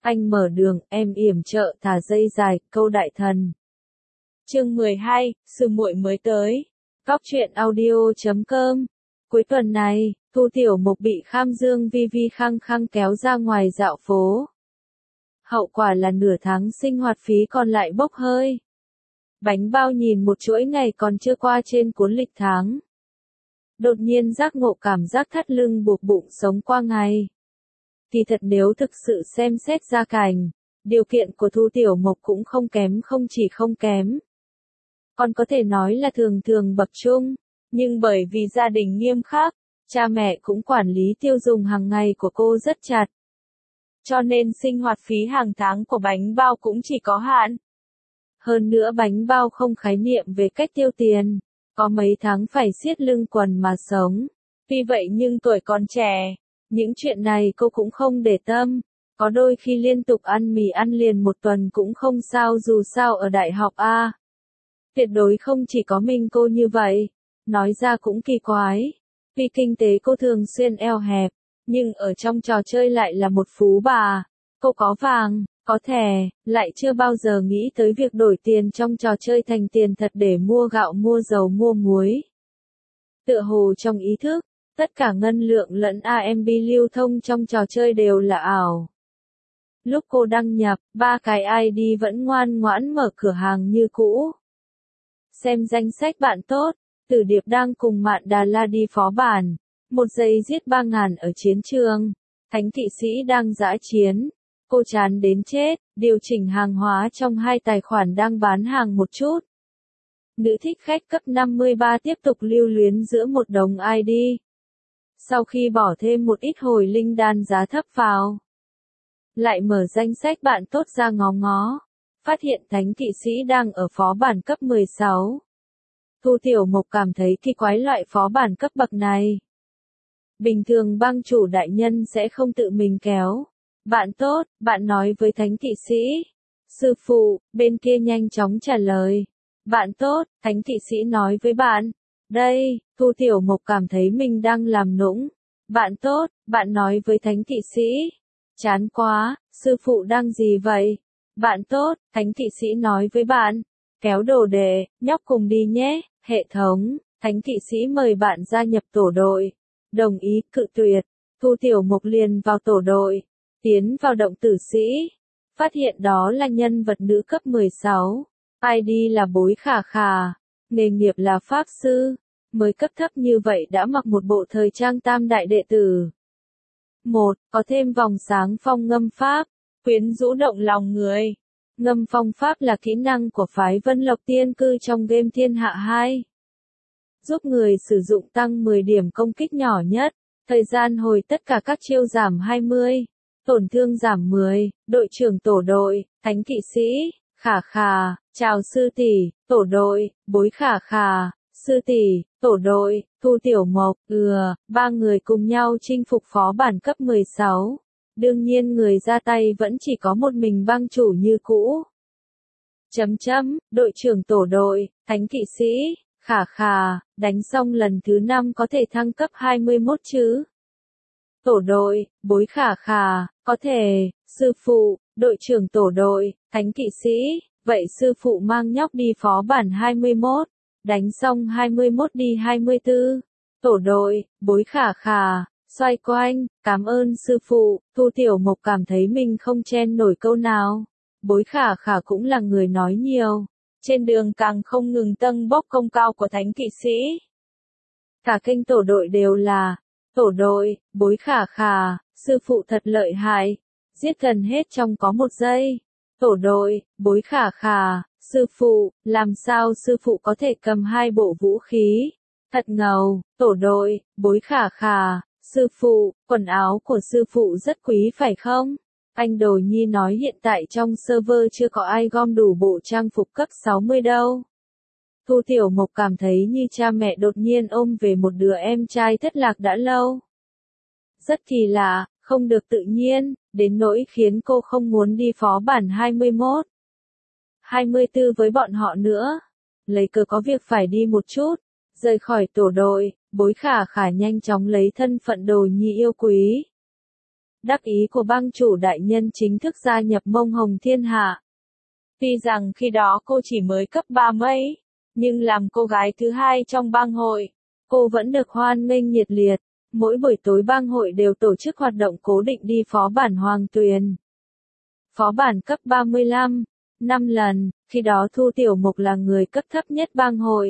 anh mở đường, em yểm trợ thả dây dài, câu đại thần. Chương 12, sư muội mới tới. Góc truyện audio.com. Cuối tuần này, Thu Tiểu Mộc bị Kham Dương Vi Vi khăng khăng kéo ra ngoài dạo phố. Hậu quả là nửa tháng sinh hoạt phí còn lại bốc hơi. Bánh bao nhìn một chuỗi ngày còn chưa qua trên cuốn lịch tháng. Đột nhiên giác ngộ cảm giác thắt lưng buộc bụng sống qua ngày. Kỳ thật nếu thực sự xem xét gia cảnh, điều kiện của Thu Tiểu Mộc cũng không kém, không chỉ không kém. Còn có thể nói là thường thường bậc trung, nhưng bởi vì gia đình nghiêm khắc, cha mẹ cũng quản lý tiêu dùng hàng ngày của cô rất chặt. Cho nên sinh hoạt phí hàng tháng của bánh bao cũng chỉ có hạn. Hơn nữa bánh bao không khái niệm về cách tiêu tiền, có mấy tháng phải siết lưng quần mà sống. Tuy vậy nhưng tuổi còn trẻ, những chuyện này cô cũng không để tâm. Có đôi khi liên tục ăn mì ăn liền một tuần cũng không sao, dù sao ở đại học A. Tuyệt đối không chỉ có mình cô như vậy. Nói ra cũng kỳ quái. Vì kinh tế cô thường xuyên eo hẹp, nhưng ở trong trò chơi lại là một phú bà. Cô có vàng, có thẻ, lại chưa bao giờ nghĩ tới việc đổi tiền trong trò chơi thành tiền thật để mua gạo, mua dầu, mua muối. Tựa hồ trong ý thức, tất cả ngân lượng lẫn AMB lưu thông trong trò chơi đều là ảo. Lúc cô đăng nhập, 3 cái ID vẫn ngoan ngoãn mở cửa hàng như cũ. Xem danh sách bạn tốt, Tử Điệp đang cùng Mạn Đà La đi phó bản. Một giây giết 3.000 ở chiến trường. Thánh kỵ sĩ đang dã chiến. Cô chán đến chết, điều chỉnh hàng hóa trong 2 tài khoản đang bán hàng một chút. Nữ thích khách cấp 53 tiếp tục lưu luyến giữa một đống ID. Sau khi bỏ thêm một ít hồi linh đan giá thấp vào, lại mở danh sách bạn tốt ra ngó ngó. Phát hiện thánh kỵ sĩ đang ở phó bản cấp 16. Thu Tiểu Mộc cảm thấy kỳ quái loại phó bản cấp bậc này. Bình thường bang chủ đại nhân sẽ không tự mình kéo. Bạn tốt, bạn nói với thánh kỵ sĩ. Sư phụ, bên kia nhanh chóng trả lời. Bạn tốt, thánh kỵ sĩ nói với bạn. Đây, Thu Tiểu Mộc cảm thấy mình đang làm nũng. Bạn tốt, bạn nói với thánh kỵ sĩ. Chán quá, sư phụ đang gì vậy? Bạn tốt, thánh kỵ sĩ nói với bạn. Kéo đồ đệ, nhóc cùng đi nhé. Hệ thống, thánh kỵ sĩ mời bạn gia nhập tổ đội. Đồng ý, cự tuyệt. Thu Tiểu Mộc liền vào tổ đội. Tiến vào động tử sĩ. Phát hiện đó là nhân vật nữ cấp 16. ID là Bối Khả Khả. Nghề nghiệp là Pháp Sư. Mới cấp thấp như vậy đã mặc một bộ thời trang tam đại đệ tử. 1. Có thêm vòng sáng phong ngâm pháp. Quyến rũ động lòng người. Ngâm phong pháp là kỹ năng của phái Vân Lộc Tiên Cư trong game Thiên Hạ 2. Giúp người sử dụng tăng 10 điểm công kích nhỏ nhất. Thời gian hồi tất cả các chiêu giảm 20. Tổn thương giảm 10. Đội trưởng tổ đội, thánh kỵ sĩ, Khả Khả, chào sư tỷ, tổ đội, Bối Khả Khả, sư tỷ, tổ đội, Thu Tiểu Mộc, 3 người cùng nhau chinh phục phó bản cấp 16. Đương nhiên người ra tay vẫn chỉ có một mình bang chủ như cũ. Đội trưởng tổ đội, thánh kỵ sĩ, Khả Khả, đánh xong lần thứ 5 có thể thăng cấp 21 chứ. Tổ đội, Bối Khả Khả, có thể, sư phụ, đội trưởng tổ đội, thánh kỵ sĩ, vậy sư phụ mang nhóc đi phó bản 21, đánh xong 21 đi 24. Tổ đội, Bối Khả Khả, xoay quanh, cảm ơn sư phụ. Thu Tiểu Mộc cảm thấy mình không chen nổi câu nào. Bối Khả Khả cũng là người nói nhiều. Trên đường càng không ngừng tâng bốc công cao của thánh kỵ sĩ. Cả kênh tổ đội đều là, tổ đội, Bối Khả Khả, sư phụ thật lợi hại. Giết gần hết trong có 1 giây. Tổ đội, Bối Khả Khả, sư phụ, làm sao sư phụ có thể cầm 2 bộ vũ khí? Thật ngầu. Tổ đội, Bối Khả Khả, sư phụ, quần áo của sư phụ rất quý phải không? Anh Đồ Nhi nói hiện tại trong server chưa có ai gom đủ bộ trang phục cấp 60 đâu. Thu Tiểu Mộc cảm thấy như cha mẹ đột nhiên ôm về một đứa em trai thất lạc đã lâu. Rất kỳ lạ, không được tự nhiên, đến nỗi khiến cô không muốn đi phó bản 21. 24 với bọn họ nữa. Lấy cớ có việc phải đi một chút. Rời khỏi tổ đội, Bối Khả Khả nhanh chóng lấy thân phận Đồ Nhi yêu quý. đắc ý của bang chủ đại nhân chính thức gia nhập Mông Hồng Thiên Hạ. Tuy rằng khi đó cô chỉ mới cấp 3 mấy, nhưng làm cô gái thứ hai trong bang hội, cô vẫn được hoan nghênh nhiệt liệt. Mỗi buổi tối bang hội đều tổ chức hoạt động cố định đi phó bản Hoàng Tuyền. Phó bản cấp 35, 5 lần, khi đó Thu Tiểu Mục là người cấp thấp nhất bang hội.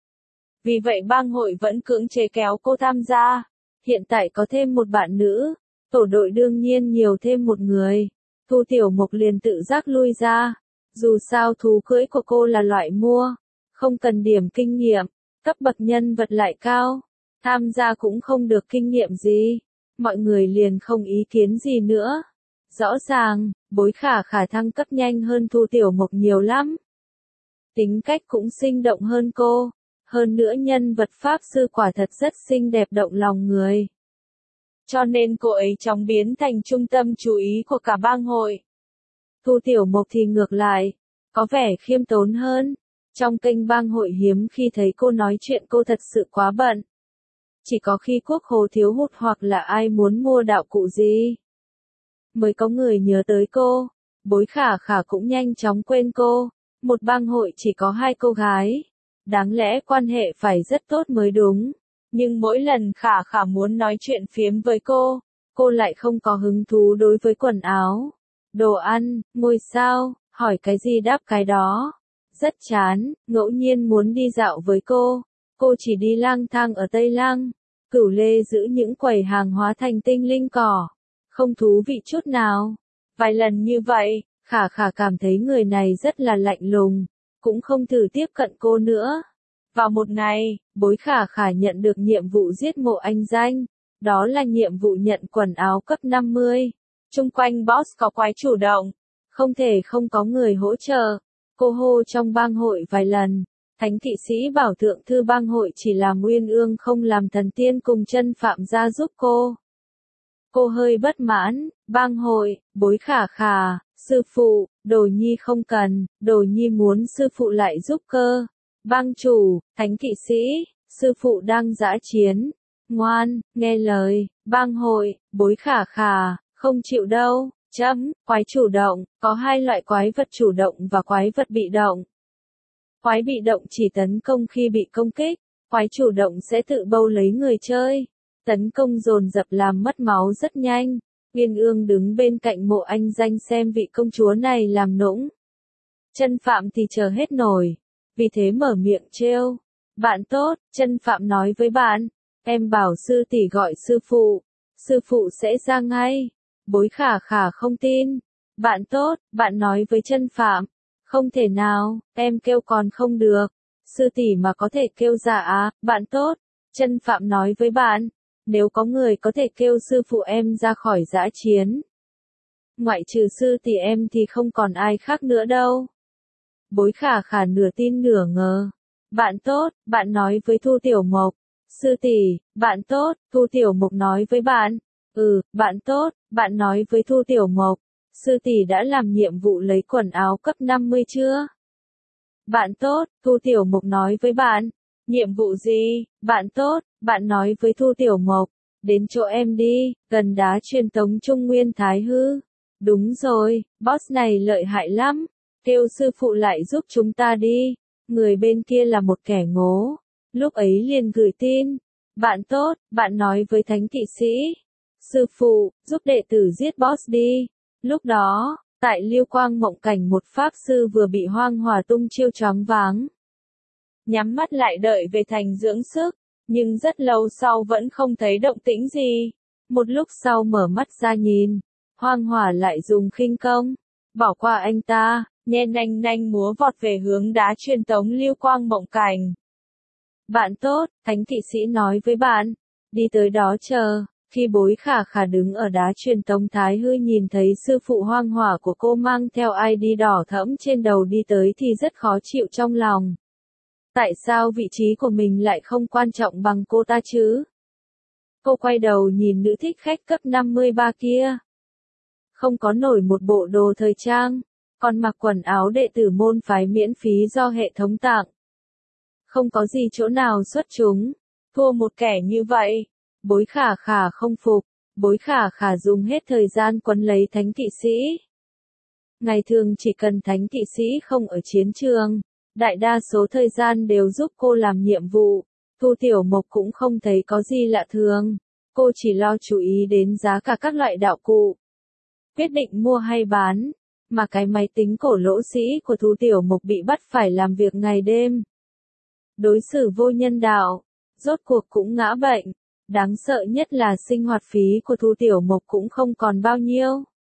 Vì vậy bang hội vẫn cưỡng chế kéo cô tham gia. Hiện tại có thêm một bạn nữ, tổ đội đương nhiên nhiều thêm một người. Thu Tiểu Mục liền tự giác lui ra. Dù sao thú cưỡi của cô là loại mua, không cần điểm kinh nghiệm, cấp bậc nhân vật lại cao. Tham gia cũng không được kinh nghiệm gì. Mọi người liền không ý kiến gì nữa. Rõ ràng, Bối Khả Khả thăng cấp nhanh hơn Thu Tiểu Mục nhiều lắm. Tính cách cũng sinh động hơn cô. Hơn nữa nhân vật Pháp Sư quả thật rất xinh đẹp động lòng người. Cho nên cô ấy chóng biến thành trung tâm chú ý của cả bang hội. Thu Tiểu Mục thì ngược lại, có vẻ khiêm tốn hơn. Trong kênh bang hội hiếm khi thấy cô nói chuyện, cô thật sự quá bận. Chỉ có khi quốc hồ thiếu hụt hoặc là ai muốn mua đạo cụ gì, mới có người nhớ tới cô. Bối Khả Khả cũng nhanh chóng quên cô. Một bang hội chỉ có 2 cô gái. Đáng lẽ quan hệ phải rất tốt mới đúng. Nhưng mỗi lần Khả Khả muốn nói chuyện phiếm với cô lại không có hứng thú đối với quần áo, đồ ăn, ngôi sao, hỏi cái gì đáp cái đó. Rất chán, ngẫu nhiên muốn đi dạo với cô chỉ đi lang thang ở Tây Lăng, Cửu Lê giữ những quầy hàng hóa thành tinh linh cỏ. Không thú vị chút nào. Vài lần như vậy, Khả Khả cảm thấy người này rất là lạnh lùng, cũng không thử tiếp cận cô nữa. Vào một ngày, Bối Khả Khả nhận được nhiệm vụ giết Mộ Anh Danh. Đó là nhiệm vụ nhận quần áo cấp 50. Chung quanh boss có quái chủ động, không thể không có người hỗ trợ. Cô hô trong bang hội vài lần. Thánh kỵ sĩ bảo thượng thư bang hội chỉ làm Uyên Ương không làm thần tiên cùng Chân Phạm ra giúp cô. Cô hơi bất mãn. Bang hội, Bối Khả Khả, sư phụ, Đồ Nhi không cần, Đồ Nhi muốn sư phụ lại giúp cơ. Bang chủ, thánh kỵ sĩ, sư phụ đang dã chiến. Ngoan, nghe lời. Bang hội, Bối Khả Khả, không chịu đâu. Quái chủ động, có 2 loại quái vật chủ động và quái vật bị động. Quái bị động chỉ tấn công khi bị công kích, quái chủ động sẽ tự bâu lấy người chơi. Tấn công dồn dập làm mất máu rất nhanh. Uyên Ương đứng bên cạnh Mộ Anh Danh xem vị công chúa này làm nũng. Chân Phạm thì chờ hết nổi, vì thế mở miệng trêu. Bạn tốt, Chân Phạm nói với bạn, em bảo sư tỷ gọi sư phụ sẽ ra ngay. Bối Khả Khả không tin. Bạn tốt, bạn nói với Chân Phạm. Không thể nào, em kêu còn không được. Sư tỷ mà có thể kêu ra à, bạn tốt. Chân Phạm nói với bạn, nếu có người có thể kêu sư phụ em ra khỏi dã chiến, ngoại trừ sư tỷ em thì không còn ai khác nữa đâu. Bối Khả Khả nửa tin nửa ngờ. Bạn tốt, bạn nói với Thu Tiểu Mộc. Sư tỷ, bạn tốt, Thu Tiểu Mộc nói với bạn. Bạn tốt, bạn nói với Thu Tiểu Mộc. Sư tỷ đã làm nhiệm vụ lấy quần áo cấp 50 chưa? Bạn tốt, Thu Tiểu Mộc nói với bạn. Nhiệm vụ gì? Bạn tốt, bạn nói với Thu Tiểu Mộc. Đến chỗ em đi, gần đá truyền tống Trung Nguyên Thái Hư. Đúng rồi, boss này lợi hại lắm. Kêu sư phụ lại giúp chúng ta đi. Người bên kia là một kẻ ngố. Lúc ấy liền gửi tin. Bạn tốt, bạn nói với thánh kỵ sĩ. Sư phụ, giúp đệ tử giết boss đi. Lúc đó, tại Liêu Quang Mộng Cảnh một pháp sư vừa bị Hoang Hỏa tung chiêu choáng váng. Nhắm mắt lại đợi về thành dưỡng sức, nhưng rất lâu sau vẫn không thấy động tĩnh gì. Một lúc sau mở mắt ra nhìn, Hoang Hỏa lại dùng khinh công, bỏ qua anh ta, nhe nanh nanh múa vọt về hướng đá truyền tống Liêu Quang Mộng Cảnh. Bạn tốt, thánh kỵ sĩ nói với bạn, đi tới đó chờ. Khi Bối Khả Khả đứng ở đá truyền tống Thái Hư nhìn thấy sư phụ Hoang Hỏa của cô mang theo ID đỏ thẫm trên đầu đi tới thì rất khó chịu trong lòng. Tại sao vị trí của mình lại không quan trọng bằng cô ta chứ? Cô quay đầu nhìn nữ thích khách cấp 53 kia. Không có nổi một bộ đồ thời trang, còn mặc quần áo đệ tử môn phái miễn phí do hệ thống tặng. Không có gì chỗ nào xuất chúng, thua một kẻ như vậy. Bối Khả Khả không phục, Bối Khả Khả dùng hết thời gian quấn lấy Thánh kỵ sĩ. Ngày thường chỉ cần Thánh kỵ sĩ không ở chiến trường, đại đa số thời gian đều giúp cô làm nhiệm vụ. Thu Tiểu Mộc cũng không thấy có gì lạ thường, cô chỉ lo chú ý đến giá cả các loại đạo cụ. Quyết định mua hay bán, mà cái máy tính cổ lỗ sĩ của Thu Tiểu Mộc bị bắt phải làm việc ngày đêm. Đối xử vô nhân đạo, rốt cuộc cũng ngã bệnh. Đáng sợ nhất là sinh hoạt phí của Thu Tiểu Mộc cũng không còn bao nhiêu.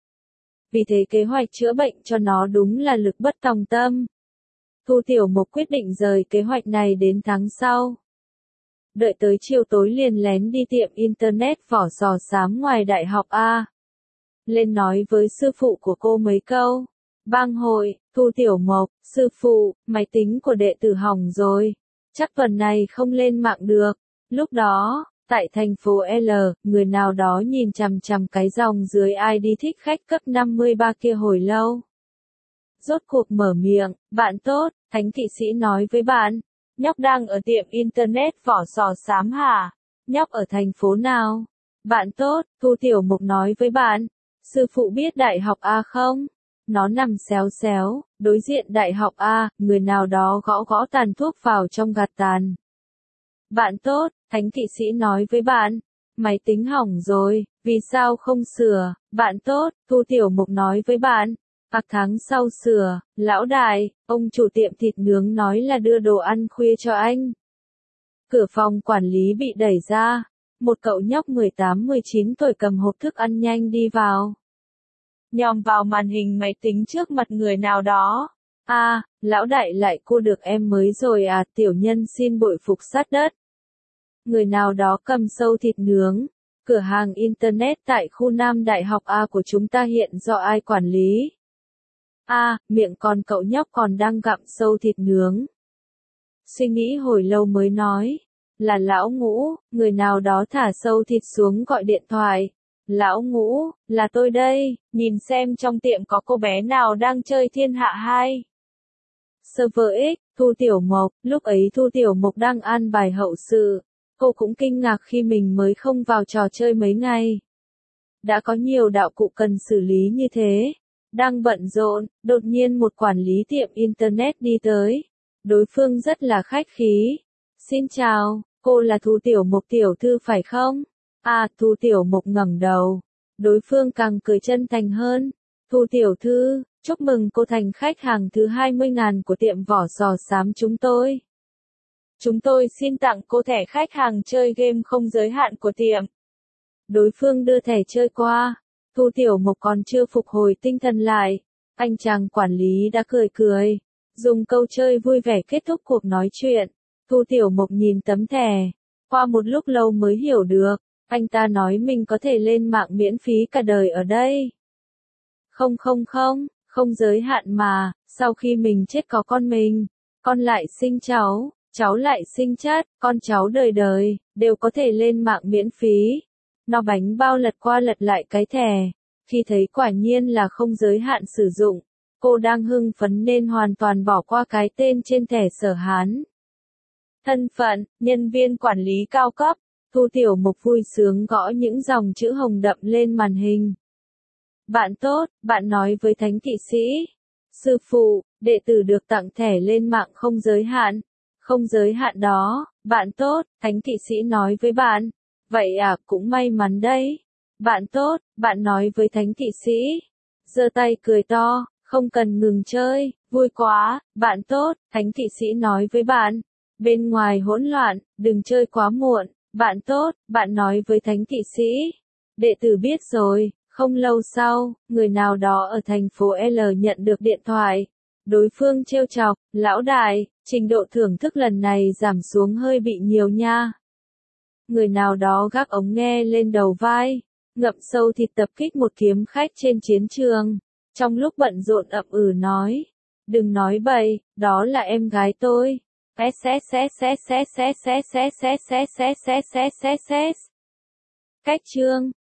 Vì thế kế hoạch chữa bệnh cho nó đúng là lực bất tòng tâm. Thu Tiểu Mộc quyết định rời kế hoạch này đến tháng sau. Đợi tới chiều tối liền lén đi tiệm Internet Vỏ Sò Xám ngoài đại học A. Lên nói với sư phụ của cô mấy câu. Bang hội, Thu Tiểu Mộc, sư phụ, máy tính của đệ tử hỏng rồi. Chắc tuần này không lên mạng được. Lúc đó, tại thành phố L, người nào đó nhìn chằm chằm cái dòng dưới ID thích khách cấp 53 kia hồi lâu. Rốt cuộc mở miệng, bạn tốt, Thánh kỵ sĩ nói với bạn. Nhóc đang ở tiệm Internet Vỏ Sò Xám hả? Nhóc ở thành phố nào? Bạn tốt, Thu Tiểu Mộc nói với bạn. Sư phụ biết đại học A không? Nó nằm xéo xéo, đối diện đại học A, người nào đó gõ gõ tàn thuốc vào trong gạt tàn. Bạn tốt, Thánh kỵ sĩ nói với bạn. Máy tính hỏng rồi, vì sao không sửa? Bạn tốt, Thu Tiểu Mộc nói với bạn. Tháng sau sửa, lão đại, ông chủ tiệm thịt nướng nói là đưa đồ ăn khuya cho anh. Cửa phòng quản lý bị đẩy ra, một cậu nhóc 18-19 tuổi cầm hộp thức ăn nhanh đi vào. Nhòm vào màn hình máy tính trước mặt người nào đó. Lão đại lại cua được em mới rồi à, tiểu nhân xin bội phục sát đất. Người nào đó cầm sâu thịt nướng. Cửa hàng Internet tại khu Nam Đại học A của chúng ta hiện do ai quản lý? Miệng còn cậu nhóc còn đang gặm sâu thịt nướng. Suy nghĩ hồi lâu mới nói. Là lão Ngũ, người nào đó thả sâu thịt xuống gọi điện thoại. Lão Ngũ, là tôi đây, nhìn xem trong tiệm có cô bé nào đang chơi Thiên Hạ 2. Server X, Thu Tiểu Mộc, lúc ấy Thu Tiểu Mộc đang an bài hậu sự. Cô cũng kinh ngạc khi mình mới không vào trò chơi mấy ngày. Đã có nhiều đạo cụ cần xử lý như thế. Đang bận rộn, đột nhiên một quản lý tiệm Internet đi tới. Đối phương rất là khách khí. Xin chào, cô là Thu Tiểu Mộc tiểu thư phải không? Thu Tiểu Mộc ngẩng đầu. Đối phương càng cười chân thành hơn. Thu tiểu thư, chúc mừng cô thành khách hàng thứ 20.000 của tiệm Vỏ Sò Xám chúng tôi. Chúng tôi xin tặng cô thẻ khách hàng chơi game không giới hạn của tiệm. Đối phương đưa thẻ chơi qua. Thu Tiểu Mộc còn chưa phục hồi tinh thần lại. Anh chàng quản lý đã cười cười. Dùng câu chơi vui vẻ kết thúc cuộc nói chuyện. Thu Tiểu Mộc nhìn tấm thẻ. Qua một lúc lâu mới hiểu được. Anh ta nói mình có thể lên mạng miễn phí cả đời ở đây. Không giới hạn mà, sau khi mình chết có con lại sinh cháu lại sinh chát, con cháu đời đời, đều có thể lên mạng miễn phí. Nó bánh bao lật qua lật lại cái thẻ, khi thấy quả nhiên là không giới hạn sử dụng, cô đang hưng phấn nên hoàn toàn bỏ qua cái tên trên thẻ Sở Hán. Thân phận, nhân viên quản lý cao cấp, Thu Tiểu Mộc vui sướng gõ những dòng chữ hồng đậm lên màn hình. Bạn tốt, bạn nói với Thánh kỵ sĩ. Sư phụ, đệ tử được tặng thẻ lên mạng không giới hạn. Không giới hạn đó, bạn tốt, Thánh kỵ sĩ nói với bạn. Vậy cũng may mắn đấy. Bạn tốt, bạn nói với Thánh kỵ sĩ. Giơ tay cười to, không cần ngừng chơi, vui quá, bạn tốt, Thánh kỵ sĩ nói với bạn. Bên ngoài hỗn loạn, đừng chơi quá muộn. Bạn tốt, bạn nói với Thánh kỵ sĩ. Đệ tử biết rồi. Không lâu sau, người nào đó ở thành phố L nhận được điện thoại. Đối phương trêu chọc, lão đại, trình độ thưởng thức lần này giảm xuống hơi bị nhiều nha. Người nào đó gác ống nghe lên đầu vai, ngậm sâu thịt tập kích một kiếm khách trên chiến trường. Trong lúc bận rộn ậm ừ nói, đừng nói bậy, đó là em gái tôi. Cách chương